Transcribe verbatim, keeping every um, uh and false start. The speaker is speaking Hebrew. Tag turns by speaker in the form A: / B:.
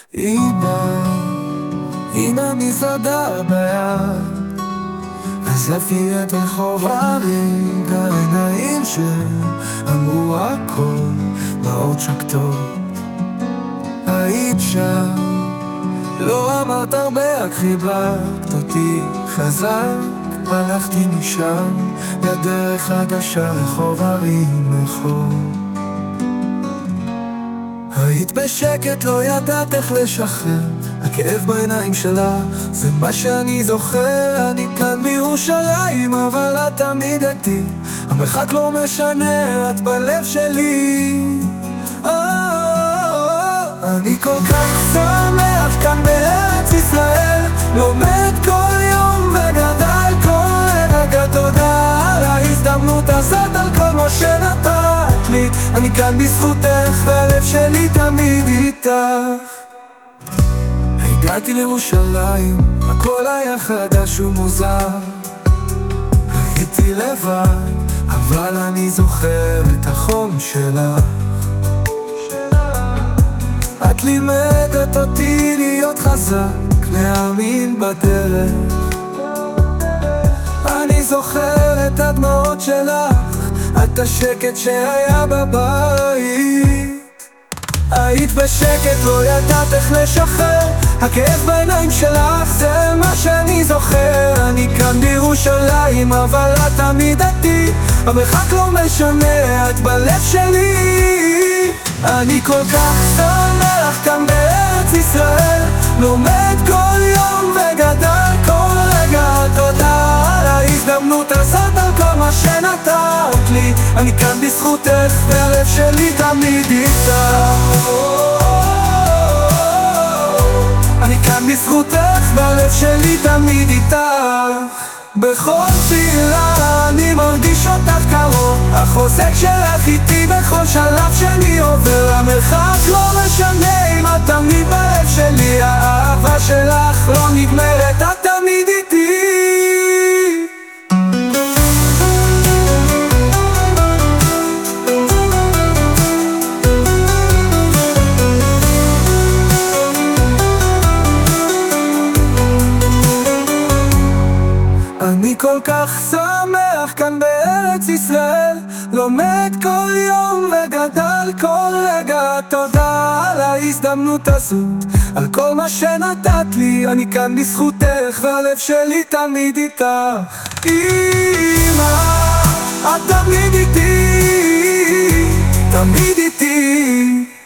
A: אמא, אמא מזוודה ביד, עזבתי את רחוב הערים, העיניים שאמרו הכל, באות שקטות. היית שם, לא אמרת הרבה, רק חיבקת אותי חזק, הלכתי משם, בדרך חדשה, רחוב ערים רחוב. היית בשקט, לא ידעת איך לשחרר, הכאב בעיניים שלך, זה מה שאני זוכר. אני כאן בירושלים, אבל את תמיד איתי, המרחק לא משנה, את בלב שלי. אני כל כך שמח כאן בארץ ישראל, לומד כל יום וגדל כל רגע. תודה על ההזדמנות הזאת, על כל מה שנתת לי. אני כאן בזכותך והלב שלי תמיד איתך. הגעתי לירושלים, הכל היה חדש ומוזר, הייתי לבד, אבל אני זוכר את החום שלך. את לימדת אותי להיות חזק, להאמין בדרך. אני זוכר את הדמעות שלך, את השקט שהיה בבית. היית בשקט, לא ידעת איך לשחרר, הכאב בעיניים שלך, זה מה שאני זוכר. אני כאן בירושלים, אבל את תמיד איתי, המרחק לא משנה, את בלב שלי. אני כל כך שמח כאן בארץ ישראל, לומד כל יום וגדל כל רגע. תודה על ההזדמנות הזאת, על כל מה שנתת לי. אני כאן בזכותך והלב שלי תמיד איתך. אני כאן בזכותך והלב שלי תמיד איתך. בכל תפילה אני מרגיש אותך קרוב, החוזק שלך איתי בכל שלב שאני עובר. המרחק לא משנה אם את תמיד בלב שלי, האהבה שלך לא נגמרת, את תמיד איתי. אני כל כך שמח כאן בארץ ישראל, לומד כל יום וגדל כל רגע. תודה על ההזדמנות הזאת, על כל מה שנתת לי. אני כאן בזכותך והלב שלי תמיד איתך. אמא, את תמיד איתי, תמיד איתי.